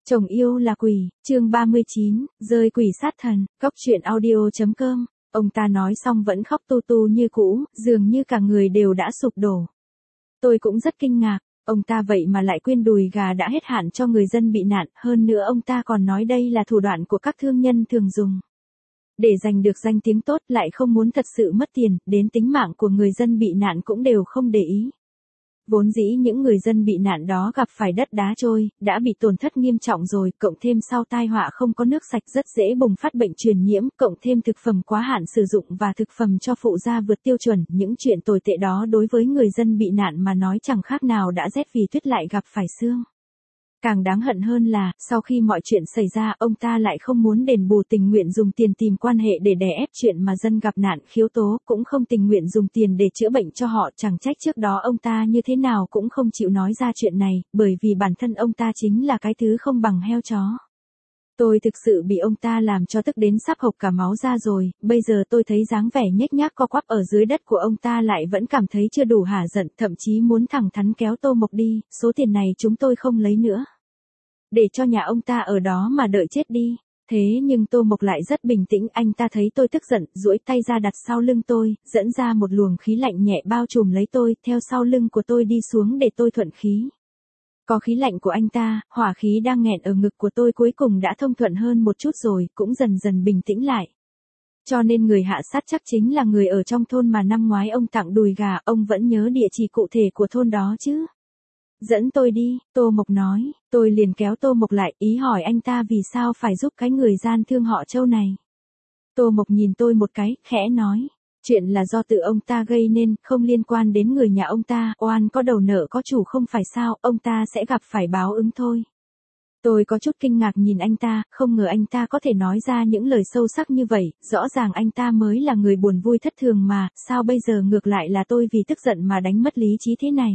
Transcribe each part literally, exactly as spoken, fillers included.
Chồng yêu là quỷ, chương ba mươi chín, rơi quỷ sát thần, góc truyện audio.com. Ông ta nói xong vẫn khóc tu tu như cũ, dường như cả người đều đã sụp đổ. Tôi cũng rất kinh ngạc, ông ta vậy mà lại quyên đùi gà đã hết hạn cho người dân bị nạn, hơn nữa ông ta còn nói đây là thủ đoạn của các thương nhân thường dùng. Để giành được danh tiếng tốt lại không muốn thật sự mất tiền, đến tính mạng của người dân bị nạn cũng đều không để ý. Vốn dĩ những người dân bị nạn đó gặp phải đất đá trôi, đã bị tổn thất nghiêm trọng rồi, cộng thêm sau tai họa không có nước sạch rất dễ bùng phát bệnh truyền nhiễm, cộng thêm thực phẩm quá hạn sử dụng và thực phẩm cho phụ gia vượt tiêu chuẩn, những chuyện tồi tệ đó đối với người dân bị nạn mà nói chẳng khác nào đã rét vì tuyết lại gặp phải sương. Càng đáng hận hơn là, sau khi mọi chuyện xảy ra, ông ta lại không muốn đền bù, tình nguyện dùng tiền tìm quan hệ để đè ép chuyện mà dân gặp nạn khiếu tố, cũng không tình nguyện dùng tiền để chữa bệnh cho họ, chẳng trách trước đó ông ta như thế nào cũng không chịu nói ra chuyện này, bởi vì bản thân ông ta chính là cái thứ không bằng heo chó. Tôi thực sự bị ông ta làm cho tức đến sắp hộc cả máu ra rồi, bây giờ tôi thấy dáng vẻ nhếch nhác co quắp ở dưới đất của ông ta lại vẫn cảm thấy chưa đủ hả giận, thậm chí muốn thẳng thắn kéo Tô Mộc đi, số tiền này chúng tôi không lấy nữa. Để cho nhà ông ta ở đó mà đợi chết đi. Thế nhưng Tô Mộc lại rất bình tĩnh, anh ta thấy tôi tức giận, duỗi tay ra đặt sau lưng tôi, dẫn ra một luồng khí lạnh nhẹ bao trùm lấy tôi, theo sau lưng của tôi đi xuống để tôi thuận khí. Có khí lạnh của anh ta, hỏa khí đang nghẹn ở ngực của tôi cuối cùng đã thông thuận hơn một chút rồi, cũng dần dần bình tĩnh lại. Cho nên người hạ sát chắc chính là người ở trong thôn mà năm ngoái ông tặng đùi gà, ông vẫn nhớ địa chỉ cụ thể của thôn đó chứ. Dẫn tôi đi, Tô Mộc nói, tôi liền kéo Tô Mộc lại, ý hỏi anh ta vì sao phải giúp cái người gian thương họ Châu này. Tô Mộc nhìn tôi một cái, khẽ nói, chuyện là do tự ông ta gây nên, không liên quan đến người nhà ông ta, oan có đầu nợ có chủ không phải sao, ông ta sẽ gặp phải báo ứng thôi. Tôi có chút kinh ngạc nhìn anh ta, không ngờ anh ta có thể nói ra những lời sâu sắc như vậy, rõ ràng anh ta mới là người buồn vui thất thường mà, sao bây giờ ngược lại là tôi vì tức giận mà đánh mất lý trí thế này.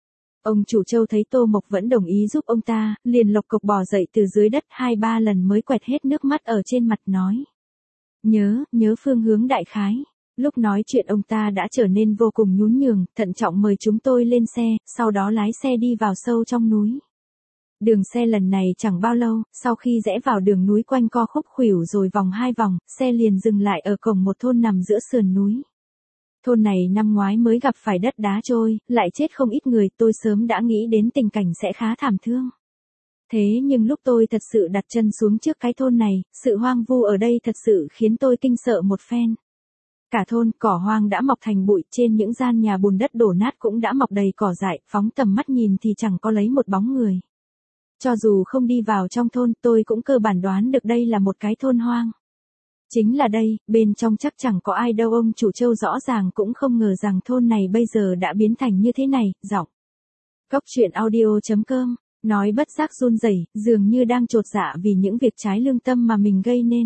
Ông chủ Châu thấy Tô Mộc vẫn đồng ý giúp ông ta, liền lộc cộc bò dậy từ dưới đất hai ba lần mới quẹt hết nước mắt ở trên mặt nói. Nhớ, nhớ phương hướng đại khái. Lúc nói chuyện ông ta đã trở nên vô cùng nhún nhường, thận trọng mời chúng tôi lên xe, sau đó lái xe đi vào sâu trong núi. Đường xe lần này chẳng bao lâu, sau khi rẽ vào đường núi quanh co khúc khuỷu rồi vòng hai vòng, xe liền dừng lại ở cổng một thôn nằm giữa sườn núi. Thôn này năm ngoái mới gặp phải đất đá trôi, lại chết không ít người, tôi sớm đã nghĩ đến tình cảnh sẽ khá thảm thương. Thế nhưng lúc tôi thật sự đặt chân xuống trước cái thôn này, sự hoang vu ở đây thật sự khiến tôi kinh sợ một phen. Cả thôn, cỏ hoang đã mọc thành bụi, trên những gian nhà bùn đất đổ nát cũng đã mọc đầy cỏ dại, phóng tầm mắt nhìn thì chẳng có lấy một bóng người. Cho dù không đi vào trong thôn, tôi cũng cơ bản đoán được đây là một cái thôn hoang. Chính là đây, bên trong chắc chẳng có ai đâu, ông chủ Châu rõ ràng cũng không ngờ rằng thôn này bây giờ đã biến thành như thế này, giọng. Góc truyện audio.com, nói bất giác run rẩy, dường như đang chột dạ vì những việc trái lương tâm mà mình gây nên.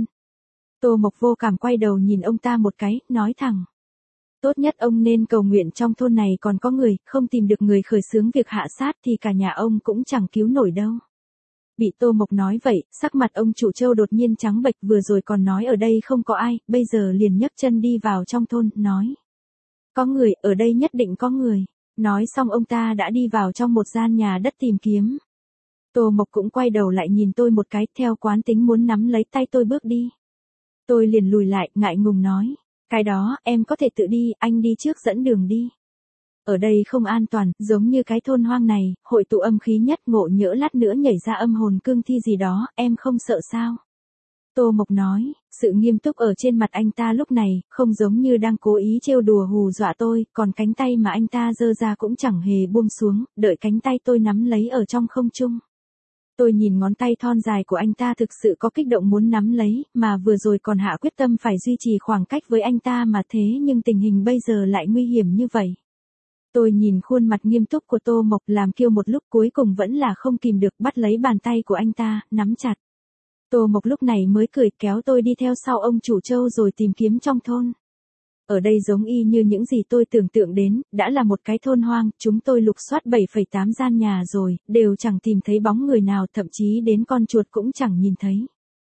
Tô Mộc vô cảm quay đầu nhìn ông ta một cái, nói thẳng. Tốt nhất ông nên cầu nguyện trong thôn này còn có người, không tìm được người khởi xướng việc hạ sát thì cả nhà ông cũng chẳng cứu nổi đâu. Bị Tô Mộc nói vậy, sắc mặt ông chủ Châu đột nhiên trắng bệch, vừa rồi còn nói ở đây không có ai, bây giờ liền nhấc chân đi vào trong thôn, nói. Có người, ở đây nhất định có người. Nói xong ông ta đã đi vào trong một gian nhà đất tìm kiếm. Tô Mộc cũng quay đầu lại nhìn tôi một cái, theo quán tính muốn nắm lấy tay tôi bước đi. Tôi liền lùi lại, ngại ngùng nói. Cái đó, em có thể tự đi, anh đi trước dẫn đường đi. Ở đây không an toàn, giống như cái thôn hoang này, hội tụ âm khí nhất, ngộ nhỡ lát nữa nhảy ra âm hồn cương thi gì đó, em không sợ sao? Tô Mộc nói, sự nghiêm túc ở trên mặt anh ta lúc này, không giống như đang cố ý trêu đùa hù dọa tôi, còn cánh tay mà anh ta giơ ra cũng chẳng hề buông xuống, đợi cánh tay tôi nắm lấy ở trong không trung. Tôi nhìn ngón tay thon dài của anh ta thực sự có kích động muốn nắm lấy, mà vừa rồi còn hạ quyết tâm phải duy trì khoảng cách với anh ta mà thế nhưng tình hình bây giờ lại nguy hiểm như vậy. Tôi nhìn khuôn mặt nghiêm túc của Tô Mộc làm kêu một lúc cuối cùng vẫn là không kìm được bắt lấy bàn tay của anh ta, nắm chặt. Tô Mộc lúc này mới cười kéo tôi đi theo sau ông chủ Châu rồi tìm kiếm trong thôn. Ở đây giống y như những gì tôi tưởng tượng đến, đã là một cái thôn hoang, chúng tôi lục soát bảy phẩy tám gian nhà rồi, đều chẳng tìm thấy bóng người nào, thậm chí đến con chuột cũng chẳng nhìn thấy.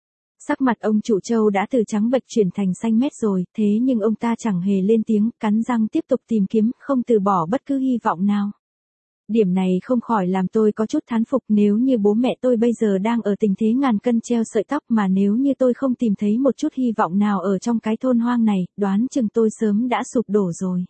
Sắc mặt ông chủ Châu đã từ trắng bệch chuyển thành xanh mét rồi, thế nhưng ông ta chẳng hề lên tiếng, cắn răng tiếp tục tìm kiếm, không từ bỏ bất cứ hy vọng nào. Điểm này không khỏi làm tôi có chút thán phục, nếu như bố mẹ tôi bây giờ đang ở tình thế ngàn cân treo sợi tóc, mà nếu như tôi không tìm thấy một chút hy vọng nào ở trong cái thôn hoang này, đoán chừng tôi sớm đã sụp đổ rồi.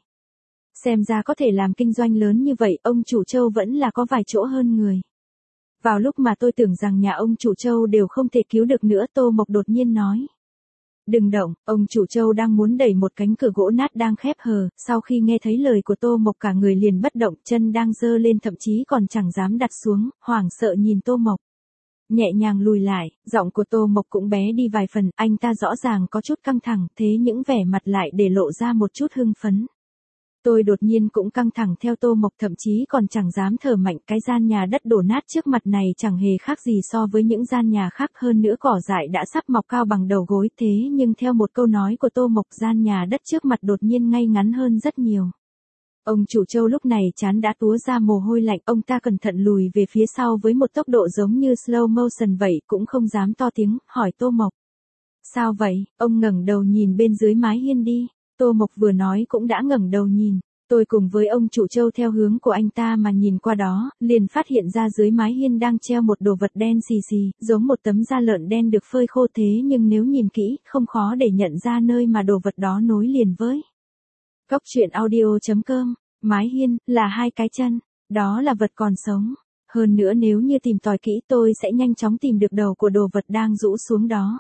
Xem ra có thể làm kinh doanh lớn như vậy, ông chủ Châu vẫn là có vài chỗ hơn người. Vào lúc mà tôi tưởng rằng nhà ông chủ Châu đều không thể cứu được nữa, Tô Mộc đột nhiên nói. Đừng động, ông chủ Châu đang muốn đẩy một cánh cửa gỗ nát đang khép hờ, sau khi nghe thấy lời của Tô Mộc cả người liền bất động, chân đang giơ lên thậm chí còn chẳng dám đặt xuống, hoảng sợ nhìn Tô Mộc. Nhẹ nhàng lùi lại, giọng của Tô Mộc cũng bé đi vài phần, anh ta rõ ràng có chút căng thẳng, thế những vẻ mặt lại để lộ ra một chút hưng phấn. Tôi đột nhiên cũng căng thẳng theo Tô Mộc, thậm chí còn chẳng dám thở mạnh, cái gian nhà đất đổ nát trước mặt này chẳng hề khác gì so với những gian nhà khác, hơn nữa cỏ dại đã sắp mọc cao bằng đầu gối, thế nhưng theo một câu nói của Tô Mộc, gian nhà đất trước mặt đột nhiên ngay ngắn hơn rất nhiều. Ông chủ Châu lúc này trán đã túa ra mồ hôi lạnh, ông ta cẩn thận lùi về phía sau với một tốc độ giống như slow motion vậy, cũng không dám to tiếng, hỏi Tô Mộc. Sao vậy? Ông ngẩng đầu nhìn bên dưới mái hiên đi. Tô Mộc vừa nói cũng đã ngẩng đầu nhìn. Tôi cùng với ông chủ Châu theo hướng của anh ta mà nhìn qua đó, liền phát hiện ra dưới mái hiên đang treo một đồ vật đen xì xì, giống một tấm da lợn đen được phơi khô, thế nhưng nếu nhìn kỹ, không khó để nhận ra nơi mà đồ vật đó nối liền với. Góc truyện audio chấm com, mái hiên, là hai cái chân, đó là vật còn sống. Hơn nữa nếu như tìm tòi kỹ tôi sẽ nhanh chóng tìm được đầu của đồ vật đang rũ xuống đó.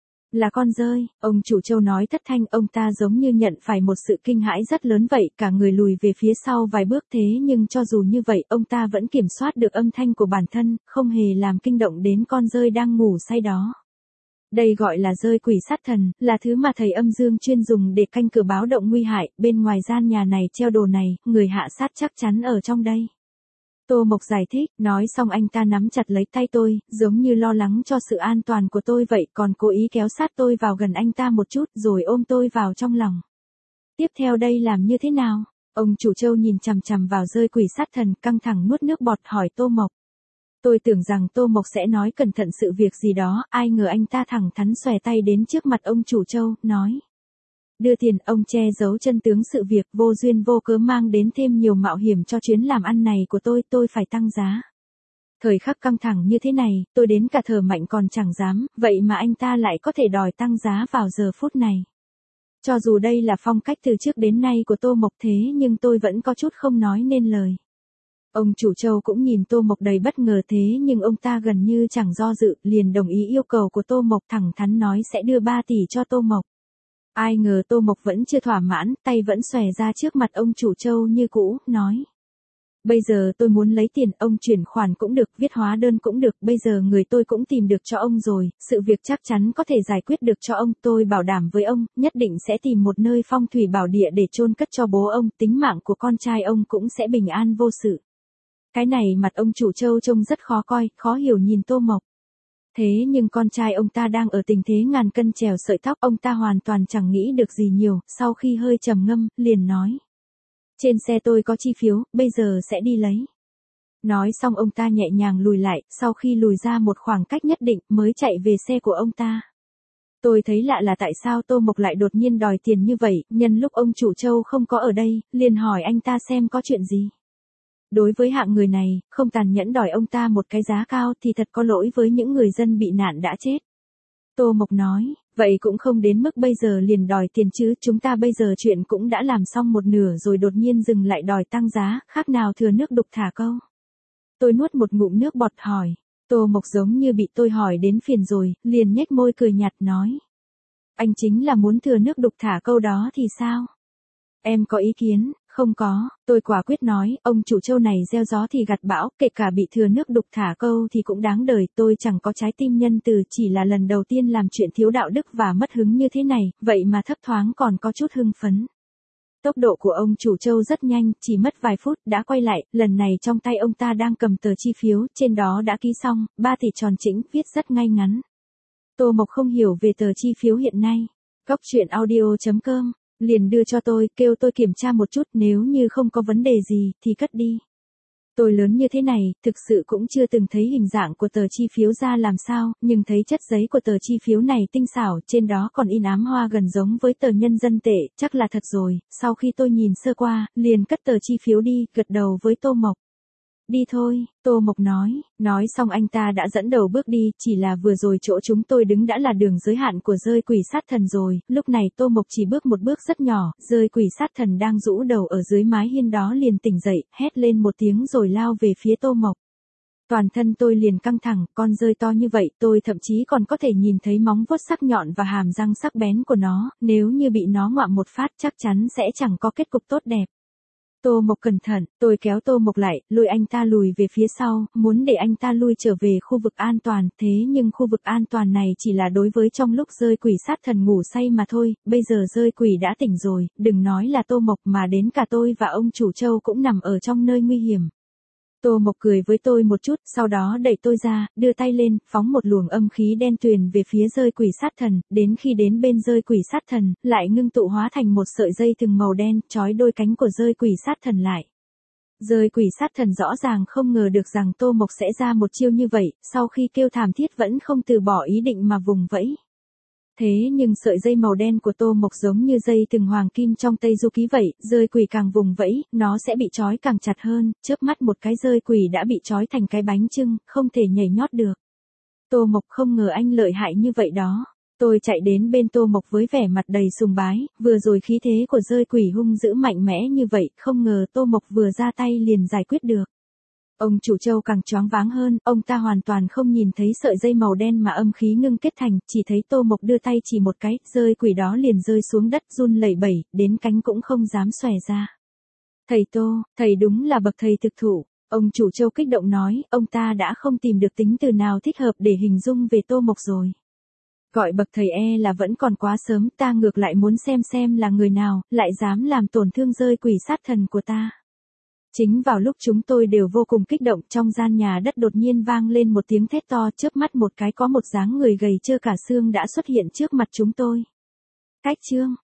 Là con dơi, ông chủ Châu nói thất thanh, ông ta giống như nhận phải một sự kinh hãi rất lớn vậy, cả người lùi về phía sau vài bước, thế nhưng cho dù như vậy, ông ta vẫn kiểm soát được âm thanh của bản thân, không hề làm kinh động đến con dơi đang ngủ say đó. Đây gọi là dơi quỷ sát thần, là thứ mà thầy âm dương chuyên dùng để canh cửa báo động nguy hại, bên ngoài gian nhà này treo đồ này, người hạ sát chắc chắn ở trong đây. Tô Mộc giải thích, nói xong anh ta nắm chặt lấy tay tôi, giống như lo lắng cho sự an toàn của tôi vậy, còn cố ý kéo sát tôi vào gần anh ta một chút rồi ôm tôi vào trong lòng. Tiếp theo đây làm như thế nào? Ông chủ Châu nhìn chằm chằm vào dơi quỷ sát thần, căng thẳng nuốt nước bọt hỏi Tô Mộc. Tôi tưởng rằng Tô Mộc sẽ nói cẩn thận sự việc gì đó, ai ngờ anh ta thẳng thắn xòe tay đến trước mặt ông chủ Châu, nói. Đưa tiền, ông che giấu chân tướng sự việc, vô duyên vô cớ mang đến thêm nhiều mạo hiểm cho chuyến làm ăn này của tôi, tôi phải tăng giá. Thời khắc căng thẳng như thế này, tôi đến cả thở mạnh còn chẳng dám, vậy mà anh ta lại có thể đòi tăng giá vào giờ phút này. Cho dù đây là phong cách từ trước đến nay của Tô Mộc thế nhưng tôi vẫn có chút không nói nên lời. Ông chủ Châu cũng nhìn Tô Mộc đầy bất ngờ thế nhưng ông ta gần như chẳng do dự, liền đồng ý yêu cầu của Tô Mộc, thẳng thắn nói sẽ đưa ba tỷ cho Tô Mộc. Ai ngờ Tô Mộc vẫn chưa thỏa mãn, tay vẫn xòe ra trước mặt ông chủ Châu như cũ, nói. Bây giờ tôi muốn lấy tiền, ông chuyển khoản cũng được, viết hóa đơn cũng được, bây giờ người tôi cũng tìm được cho ông rồi, sự việc chắc chắn có thể giải quyết được cho ông, tôi bảo đảm với ông, nhất định sẽ tìm một nơi phong thủy bảo địa để chôn cất cho bố ông, tính mạng của con trai ông cũng sẽ bình an vô sự. Cái này mặt ông chủ Châu trông rất khó coi, khó hiểu nhìn Tô Mộc. Thế nhưng con trai ông ta đang ở tình thế ngàn cân trèo sợi tóc, ông ta hoàn toàn chẳng nghĩ được gì nhiều, sau khi hơi trầm ngâm, liền nói. Trên xe tôi có chi phiếu, bây giờ sẽ đi lấy. Nói xong ông ta nhẹ nhàng lùi lại, sau khi lùi ra một khoảng cách nhất định, mới chạy về xe của ông ta. Tôi thấy lạ là tại sao Tô Mộc lại đột nhiên đòi tiền như vậy, nhân lúc ông chủ Châu không có ở đây, liền hỏi anh ta xem có chuyện gì. Đối với hạng người này, không tàn nhẫn đòi ông ta một cái giá cao thì thật có lỗi với những người dân bị nạn đã chết. Tô Mộc nói, vậy cũng không đến mức bây giờ liền đòi tiền chứ, chúng ta bây giờ chuyện cũng đã làm xong một nửa rồi đột nhiên dừng lại đòi tăng giá, khác nào thừa nước đục thả câu. Tôi nuốt một ngụm nước bọt hỏi, Tô Mộc giống như bị tôi hỏi đến phiền rồi, liền nhếch môi cười nhạt nói. Anh chính là muốn thừa nước đục thả câu đó thì sao? Em có ý kiến? Không có, tôi quả quyết nói, ông chủ Châu này gieo gió thì gặt bão, kể cả bị thừa nước đục thả câu thì cũng đáng đời, tôi chẳng có trái tim nhân từ, chỉ là lần đầu tiên làm chuyện thiếu đạo đức và mất hứng như thế này, vậy mà thấp thoáng còn có chút hưng phấn. Tốc độ của ông chủ Châu rất nhanh, chỉ mất vài phút đã quay lại, lần này trong tay ông ta đang cầm tờ chi phiếu, trên đó đã ký xong, ba tỷ tròn chỉnh, viết rất ngay ngắn. Tô Mộc không hiểu về tờ chi phiếu hiện nay. Góc truyện audio chấm com liền đưa cho tôi, kêu tôi kiểm tra một chút, nếu như không có vấn đề gì, thì cất đi. Tôi lớn như thế này, thực sự cũng chưa từng thấy hình dạng của tờ chi phiếu ra làm sao, nhưng thấy chất giấy của tờ chi phiếu này tinh xảo, trên đó còn in ám hoa gần giống với tờ nhân dân tệ, chắc là thật rồi, sau khi tôi nhìn sơ qua, liền cất tờ chi phiếu đi, gật đầu với Tô Mộc. Đi thôi, Tô Mộc nói, nói xong anh ta đã dẫn đầu bước đi, chỉ là vừa rồi chỗ chúng tôi đứng đã là đường giới hạn của rơi quỷ sát thần rồi, lúc này Tô Mộc chỉ bước một bước rất nhỏ, rơi quỷ sát thần đang rũ đầu ở dưới mái hiên đó liền tỉnh dậy, hét lên một tiếng rồi lao về phía Tô Mộc. Toàn thân tôi liền căng thẳng, con rơi to như vậy, tôi thậm chí còn có thể nhìn thấy móng vuốt sắc nhọn và hàm răng sắc bén của nó, nếu như bị nó ngoạm một phát chắc chắn sẽ chẳng có kết cục tốt đẹp. Tô Mộc cẩn thận, tôi kéo Tô Mộc lại, lôi anh ta lùi về phía sau, muốn để anh ta lui trở về khu vực an toàn, thế nhưng khu vực an toàn này chỉ là đối với trong lúc rơi quỷ sát thần ngủ say mà thôi, bây giờ rơi quỷ đã tỉnh rồi, đừng nói là Tô Mộc mà đến cả tôi và ông chủ Châu cũng nằm ở trong nơi nguy hiểm. Tô Mộc cười với tôi một chút, sau đó đẩy tôi ra, đưa tay lên, phóng một luồng âm khí đen tuyền về phía rơi quỷ sát thần, đến khi đến bên rơi quỷ sát thần, lại ngưng tụ hóa thành một sợi dây thừng màu đen, trói đôi cánh của rơi quỷ sát thần lại. Rơi quỷ sát thần rõ ràng không ngờ được rằng Tô Mộc sẽ ra một chiêu như vậy, sau khi kêu thảm thiết vẫn không từ bỏ ý định mà vùng vẫy. Thế nhưng sợi dây màu đen của Tô Mộc giống như dây thừng hoàng kim trong Tây Du Ký vậy, rơi quỷ càng vùng vẫy, nó sẽ bị trói càng chặt hơn, chớp mắt một cái rơi quỷ đã bị trói thành cái bánh chưng, không thể nhảy nhót được. Tô Mộc không ngờ anh lợi hại như vậy đó. Tôi chạy đến bên Tô Mộc với vẻ mặt đầy sùng bái, vừa rồi khí thế của rơi quỷ hung dữ mạnh mẽ như vậy, không ngờ Tô Mộc vừa ra tay liền giải quyết được. Ông chủ Châu càng choáng váng hơn, ông ta hoàn toàn không nhìn thấy sợi dây màu đen mà âm khí ngưng kết thành, chỉ thấy Tô Mộc đưa tay chỉ một cái, rơi quỷ đó liền rơi xuống đất run lẩy bẩy, đến cánh cũng không dám xòe ra. Thầy Tô, thầy đúng là bậc thầy thực thụ, ông chủ Châu kích động nói, ông ta đã không tìm được tính từ nào thích hợp để hình dung về Tô Mộc rồi. Gọi bậc thầy e là vẫn còn quá sớm, ta ngược lại muốn xem xem là người nào, lại dám làm tổn thương rơi quỷ sát thần của ta. Chính vào lúc chúng tôi đều vô cùng kích động, trong gian nhà đất đột nhiên vang lên một tiếng thét to, chớp mắt một cái có một dáng người gầy trơ cả xương đã xuất hiện trước mặt chúng tôi. Cách chương